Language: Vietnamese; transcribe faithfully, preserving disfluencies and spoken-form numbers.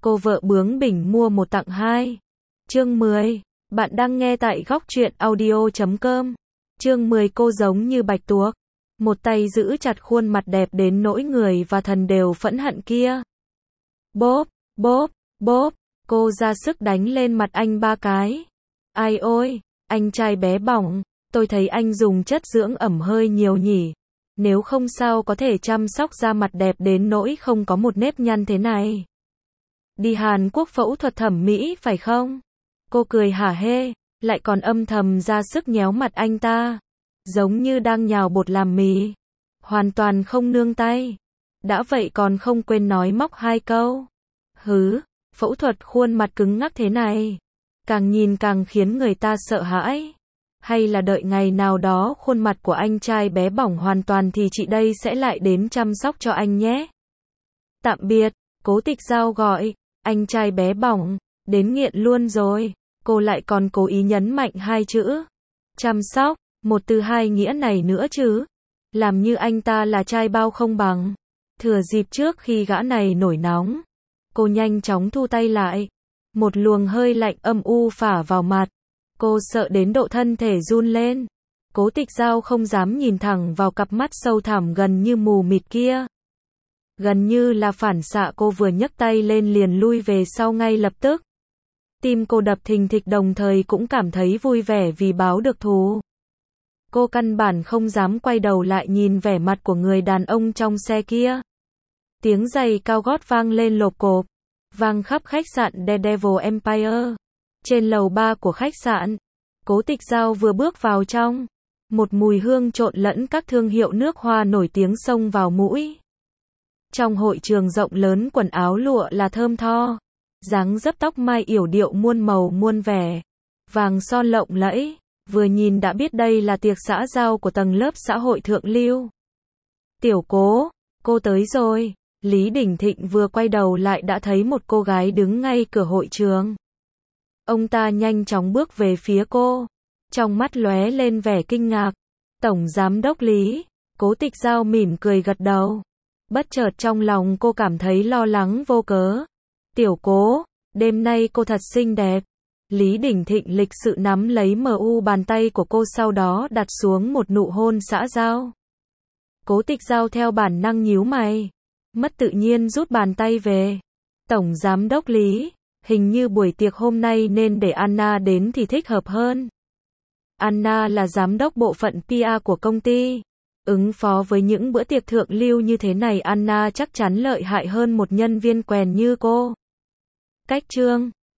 Cô vợ bướng bỉnh mua một tặng hai. Chương mười. Bạn đang nghe tại góc truyện audio chấm com. Chương mười. Cô giống như bạch tuộc. Một tay giữ chặt khuôn mặt đẹp đến nỗi người và thần đều phẫn hận kia. Bóp, bóp, bóp. Cô ra sức đánh lên mặt anh ba cái. Ai ôi, anh trai bé bỏng, tôi thấy anh dùng chất dưỡng ẩm hơi nhiều nhỉ. Nếu không sao có thể chăm sóc da mặt đẹp đến nỗi không có một nếp nhăn thế này. Đi Hàn Quốc phẫu thuật thẩm mỹ phải không? Cô cười hả hê, lại còn âm thầm ra sức nhéo mặt anh ta. Giống như đang nhào bột làm mì. Hoàn toàn không nương tay. Đã vậy còn không quên nói móc hai câu. Hứ, phẫu thuật khuôn mặt cứng ngắc thế này. Càng nhìn càng khiến người ta sợ hãi. Hay là đợi ngày nào đó khuôn mặt của anh trai bé bỏng hoàn toàn thì chị đây sẽ lại đến chăm sóc cho anh nhé. Tạm biệt, Cố Tịch Dao gọi, anh trai bé bỏng, đến nghiện luôn rồi. Cô lại còn cố ý nhấn mạnh hai chữ. Chăm sóc, một từ hai nghĩa này nữa chứ. Làm như anh ta là trai bao không bằng. Thừa dịp trước khi gã này nổi nóng. Cô nhanh chóng thu tay lại. Một luồng hơi lạnh âm u phả vào mặt. Cô sợ đến độ thân thể run lên. Cố Tịch Dao không dám nhìn thẳng vào cặp mắt sâu thẳm gần như mù mịt kia. Gần như là phản xạ cô vừa nhấc tay lên liền lui về sau ngay lập tức. Tim cô đập thình thịch đồng thời cũng cảm thấy vui vẻ vì báo được thù. Cô căn bản không dám quay đầu lại nhìn vẻ mặt của người đàn ông trong xe kia. Tiếng giày cao gót vang lên lộp cộp, vang khắp khách sạn The Devil Empire. Trên lầu ba của khách sạn, Cố Tịch Dao vừa bước vào trong, một mùi hương trộn lẫn các thương hiệu nước hoa nổi tiếng xông vào mũi. Trong hội trường rộng lớn quần áo lụa là thơm tho, dáng dấp tóc mai yểu điệu muôn màu muôn vẻ, vàng son lộng lẫy, vừa nhìn đã biết đây là tiệc xã giao của tầng lớp xã hội thượng lưu. Tiểu Cố, cô tới rồi. Lý Đình Thịnh vừa quay đầu lại đã thấy một cô gái đứng ngay cửa hội trường. Ông ta nhanh chóng bước về phía cô, trong mắt lóe lên vẻ kinh ngạc. Tổng giám đốc Lý. Cố Tịch Dao mỉm cười gật đầu. Bất chợt trong lòng cô cảm thấy lo lắng vô cớ. Tiểu Cố, đêm nay cô thật xinh đẹp. Lý Đình Thịnh lịch sự nắm lấy mờ u bàn tay của cô, sau đó đặt xuống một nụ hôn xã giao. Cố Tịch Dao theo bản năng nhíu mày, mất tự nhiên rút bàn tay về. Tổng giám đốc Lý, hình như buổi tiệc hôm nay nên để Anna đến thì thích hợp hơn. Anna là giám đốc bộ phận pê e của công ty. Ứng phó với những bữa tiệc thượng lưu như thế này Anna chắc chắn lợi hại hơn một nhân viên quèn như cô. Cách chương